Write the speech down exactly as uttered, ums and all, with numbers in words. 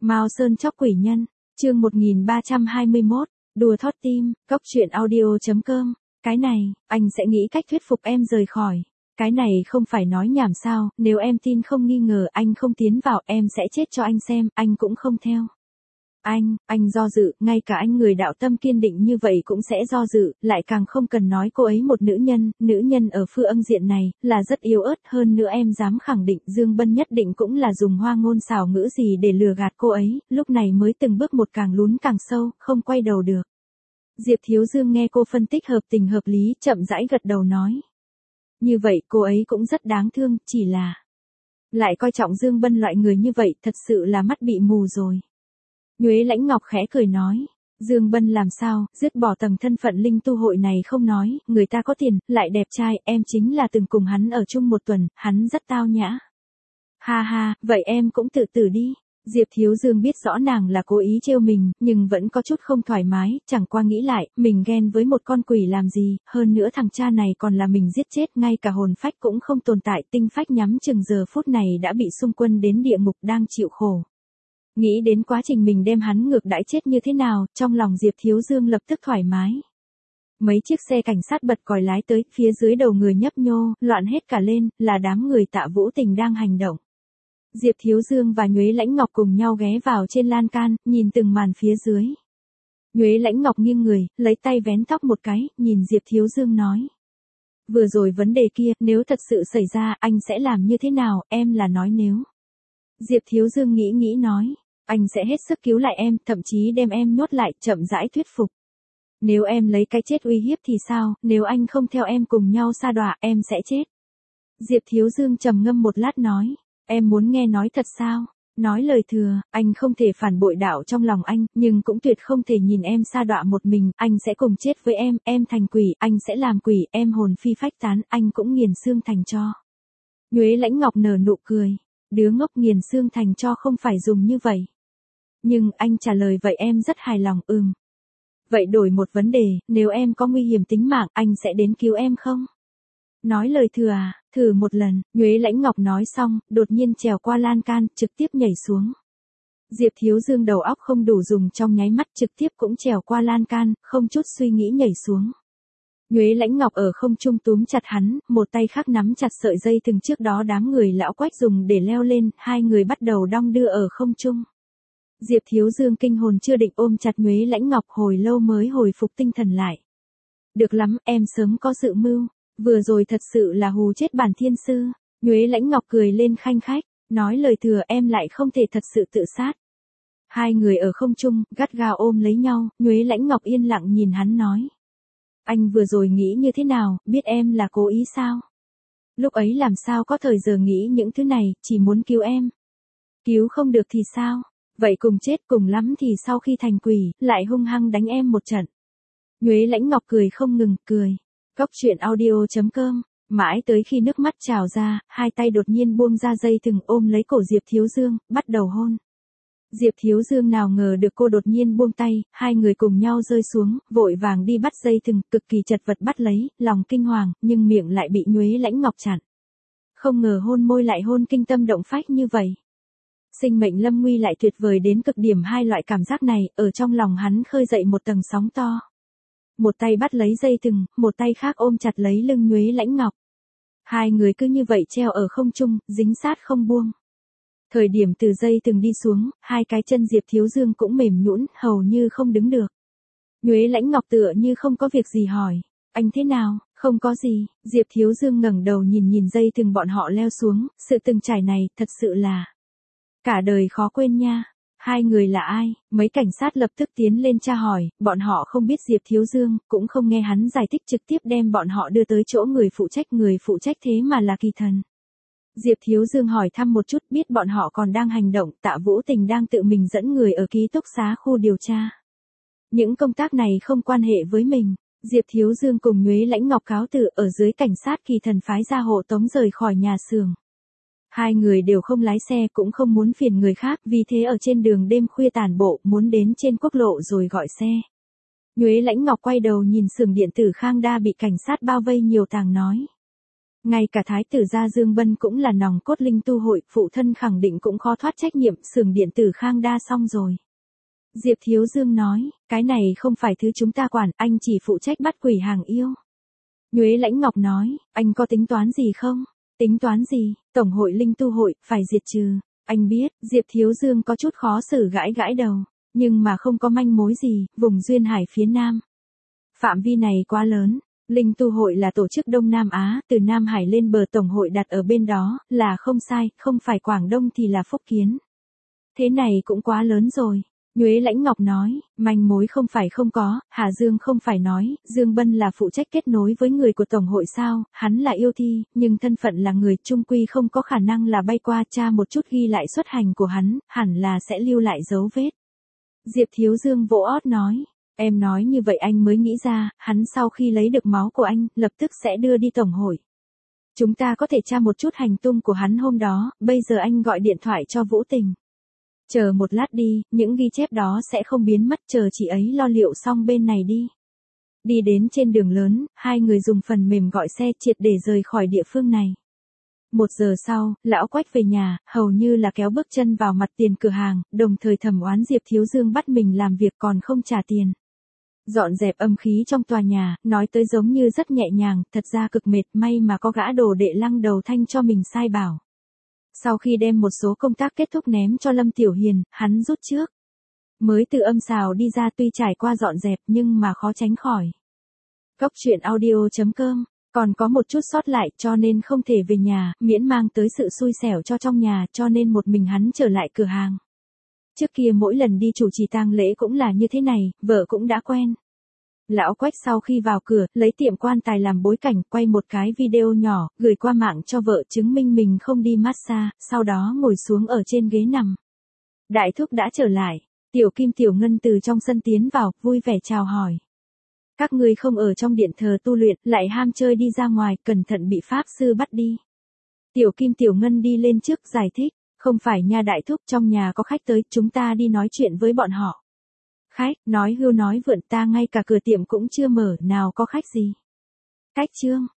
Mao Sơn chóc quỷ nhân, chương một nghìn ba trăm hai mươi mốt, đùa thót tim, cóc truyện audio chấm com. Cái này, anh sẽ nghĩ cách thuyết phục em rời khỏi. Cái này không phải nói nhảm sao, nếu em tin không nghi ngờ anh không tiến vào em sẽ chết cho anh xem, anh cũng không theo. Anh, anh do dự, ngay cả anh người đạo tâm kiên định như vậy cũng sẽ do dự, lại càng không cần nói cô ấy một nữ nhân, nữ nhân ở phương âm diện này, là rất yếu ớt, hơn nữa em dám khẳng định Dương Bân nhất định cũng là dùng hoa ngôn xảo ngữ gì để lừa gạt cô ấy, lúc này mới từng bước một càng lún càng sâu, không quay đầu được. Diệp Thiếu Dương nghe cô phân tích hợp tình hợp lý, chậm rãi gật đầu nói. Như vậy cô ấy cũng rất đáng thương, chỉ là lại coi trọng Dương Bân loại người như vậy, thật sự là mắt bị mù rồi. Nhuế Lãnh Ngọc khẽ cười nói, Dương Bân làm sao, dứt bỏ tầng thân phận linh tu hội này không nói, người ta có tiền, lại đẹp trai, em chính là từng cùng hắn ở chung một tuần, hắn rất tao nhã. Ha ha, vậy em cũng tự tử đi. Diệp Thiếu Dương biết rõ nàng là cố ý trêu mình, nhưng vẫn có chút không thoải mái, chẳng qua nghĩ lại, mình ghen với một con quỷ làm gì, hơn nữa thằng cha này còn là mình giết chết, ngay cả hồn phách cũng không tồn tại, tinh phách nhắm chừng giờ phút này đã bị xung quân đến địa ngục đang chịu khổ. Nghĩ đến quá trình mình đem hắn ngược đãi chết như thế nào, trong lòng Diệp Thiếu Dương lập tức thoải mái. Mấy chiếc xe cảnh sát bật còi lái tới, phía dưới đầu người nhấp nhô, loạn hết cả lên, là đám người Tạ Vũ Tình đang hành động. Diệp Thiếu Dương và Nhuế Lãnh Ngọc cùng nhau ghé vào trên lan can, nhìn từng màn phía dưới. Nhuế Lãnh Ngọc nghiêng người, lấy tay vén tóc một cái, nhìn Diệp Thiếu Dương nói. Vừa rồi vấn đề kia, nếu thật sự xảy ra, anh sẽ làm như thế nào, em là nói nếu. Diệp Thiếu Dương nghĩ nghĩ nói, anh sẽ hết sức cứu lại em, thậm chí đem em nhốt lại, chậm rãi thuyết phục. Nếu em lấy cái chết uy hiếp thì sao, nếu anh không theo em cùng nhau sa đọa, em sẽ chết. Diệp Thiếu Dương trầm ngâm một lát nói, em muốn nghe nói thật sao? Nói lời thừa, anh không thể phản bội đạo trong lòng anh, nhưng cũng tuyệt không thể nhìn em sa đọa một mình, anh sẽ cùng chết với em, em thành quỷ, anh sẽ làm quỷ, em hồn phi phách tán, anh cũng nghiền xương thành tro. Nhuế Lãnh Ngọc nở nụ cười, đứa ngốc, nghiền xương thành tro không phải dùng như vậy. Nhưng anh trả lời vậy em rất hài lòng, ừm. Vậy đổi một vấn đề, nếu em có nguy hiểm tính mạng, anh sẽ đến cứu em không? Nói lời thừa à, thử một lần, Nhuế Lãnh Ngọc nói xong, đột nhiên trèo qua lan can, trực tiếp nhảy xuống. Diệp Thiếu Dương đầu óc không đủ dùng, trong nháy mắt trực tiếp cũng trèo qua lan can, không chút suy nghĩ nhảy xuống. Nhuế Lãnh Ngọc ở không trung túm chặt hắn, một tay khác nắm chặt sợi dây thừng trước đó đám người lão Quách dùng để leo lên, hai người bắt đầu đong đưa ở không trung. Diệp Thiếu Dương kinh hồn chưa định ôm chặt Nhuế Lãnh Ngọc, hồi lâu mới hồi phục tinh thần lại. Được lắm, em sớm có dự mưu, vừa rồi thật sự là hù chết bản thiên sư. Nhuế Lãnh Ngọc cười lên khanh khách, nói lời thừa, em lại không thể thật sự tự sát. Hai người ở không trung, gắt gao ôm lấy nhau, Nhuế Lãnh Ngọc yên lặng nhìn hắn nói. Anh vừa rồi nghĩ như thế nào, biết em là cố ý sao? Lúc ấy làm sao có thời giờ nghĩ những thứ này, chỉ muốn cứu em. Cứu không được thì sao? Vậy cùng chết, cùng lắm thì sau khi thành quỷ, lại hung hăng đánh em một trận. Nhuế Lãnh Ngọc cười không ngừng, cười. Cóc truyện audio chấm com, mãi tới khi nước mắt trào ra, hai tay đột nhiên buông ra dây thừng ôm lấy cổ Diệp Thiếu Dương, bắt đầu hôn. Diệp Thiếu Dương nào ngờ được cô đột nhiên buông tay, hai người cùng nhau rơi xuống, vội vàng đi bắt dây thừng, cực kỳ chật vật bắt lấy, lòng kinh hoàng, nhưng miệng lại bị Nhuế Lãnh Ngọc chặn. Không ngờ hôn môi lại hôn kinh tâm động phách như vậy. Sinh mệnh lâm nguy lại tuyệt vời đến cực điểm, hai loại cảm giác này, ở trong lòng hắn khơi dậy một tầng sóng to. Một tay bắt lấy dây thừng, một tay khác ôm chặt lấy lưng Nhuế Lãnh Ngọc. Hai người cứ như vậy treo ở không trung, dính sát không buông. Thời điểm từ dây thừng đi xuống, hai cái chân Diệp Thiếu Dương cũng mềm nhũn, hầu như không đứng được. Nhuế Lãnh Ngọc tựa như không có việc gì hỏi, anh thế nào? Không có gì. Diệp Thiếu Dương ngẩng đầu nhìn nhìn dây thừng bọn họ leo xuống, sự từng trải này, thật sự là cả đời khó quên nha. Hai người là ai? Mấy cảnh sát lập tức tiến lên tra hỏi, bọn họ không biết Diệp Thiếu Dương, cũng không nghe hắn giải thích, trực tiếp đem bọn họ đưa tới chỗ người phụ trách, người phụ trách thế mà là Kỳ Thần. Diệp Thiếu Dương hỏi thăm một chút, biết bọn họ còn đang hành động, Tạ Vũ Tình đang tự mình dẫn người ở ký túc xá khu điều tra. Những công tác này không quan hệ với mình. Diệp Thiếu Dương cùng Nhuế Lãnh Ngọc cáo từ, ở dưới cảnh sát Kỳ Thần phái ra hộ tống rời khỏi nhà xưởng. Hai người đều không lái xe, cũng không muốn phiền người khác, vì thế ở trên đường đêm khuya tản bộ, muốn đến trên quốc lộ rồi gọi xe. Nhuế Lãnh Ngọc quay đầu nhìn xưởng điện tử Khang Đa bị cảnh sát bao vây nhiều tàng nói. Ngay cả thái tử gia Dương Bân cũng là nòng cốt linh tu hội, phụ thân khẳng định cũng khó thoát trách nhiệm, xưởng điện tử Khang Đa xong rồi. Diệp Thiếu Dương nói, cái này không phải thứ chúng ta quản, anh chỉ phụ trách bắt quỷ hàng yêu. Nhuế Lãnh Ngọc nói, anh có tính toán gì không? Tính toán gì? Tổng hội linh tu hội, phải diệt trừ. Anh biết, Diệp Thiếu Dương có chút khó xử gãi gãi đầu, nhưng mà không có manh mối gì, vùng duyên hải phía Nam. Phạm vi này quá lớn. Linh tu hội là tổ chức Đông Nam Á, từ Nam Hải lên bờ, tổng hội đặt ở bên đó, là không sai, không phải Quảng Đông thì là Phúc Kiến. Thế này cũng quá lớn rồi. Nhuế Lãnh Ngọc nói, manh mối không phải không có, Hà Dương không phải nói, Dương Bân là phụ trách kết nối với người của tổng hội sao, hắn là yêu thi, nhưng thân phận là người, trung quy không có khả năng là bay qua, tra một chút ghi lại xuất hành của hắn, hẳn là sẽ lưu lại dấu vết. Diệp Thiếu Dương vỗ ót nói. Em nói như vậy anh mới nghĩ ra, hắn sau khi lấy được máu của anh, lập tức sẽ đưa đi tổng hội. Chúng ta có thể tra một chút hành tung của hắn hôm đó, bây giờ anh gọi điện thoại cho Vũ Tình. Chờ một lát đi, những ghi chép đó sẽ không biến mất, chờ chị ấy lo liệu xong bên này đi. Đi đến trên đường lớn, hai người dùng phần mềm gọi xe triệt để rời khỏi địa phương này. Một giờ sau, lão Quách về nhà, hầu như là kéo bước chân vào mặt tiền cửa hàng, đồng thời thẩm oán Diệp Thiếu Dương bắt mình làm việc còn không trả tiền. Dọn dẹp âm khí trong tòa nhà, nói tới giống như rất nhẹ nhàng, thật ra cực mệt, may mà có gã đồ đệ Lăng Đầu Thanh cho mình sai bảo. Sau khi đem một số công tác kết thúc ném cho Lâm Tiểu Hiền, hắn rút trước. Mới từ âm xào đi ra, tuy trải qua dọn dẹp nhưng mà khó tránh khỏi. Cốc truyện audio chấm com, còn có một chút sót lại cho nên không thể về nhà, miễn mang tới sự xui xẻo cho trong nhà, cho nên một mình hắn trở lại cửa hàng. Trước kia mỗi lần đi chủ trì tang lễ cũng là như thế này, vợ cũng đã quen. Lão Quách sau khi vào cửa, lấy tiệm quan tài làm bối cảnh, quay một cái video nhỏ, gửi qua mạng cho vợ chứng minh mình không đi massage, sau đó ngồi xuống ở trên ghế nằm. Đại thúc đã trở lại, Tiểu Kim Tiểu Ngân từ trong sân tiến vào, vui vẻ chào hỏi. Các ngươi không ở trong điện thờ tu luyện, lại ham chơi đi ra ngoài, cẩn thận bị pháp sư bắt đi. Tiểu Kim Tiểu Ngân đi lên trước giải thích, không phải nha đại thúc, trong nhà có khách tới, chúng ta đi nói chuyện với bọn họ. Khách, nói hưu nói vượn, ta ngay cả cửa tiệm cũng chưa mở, nào có khách gì. Cách chương.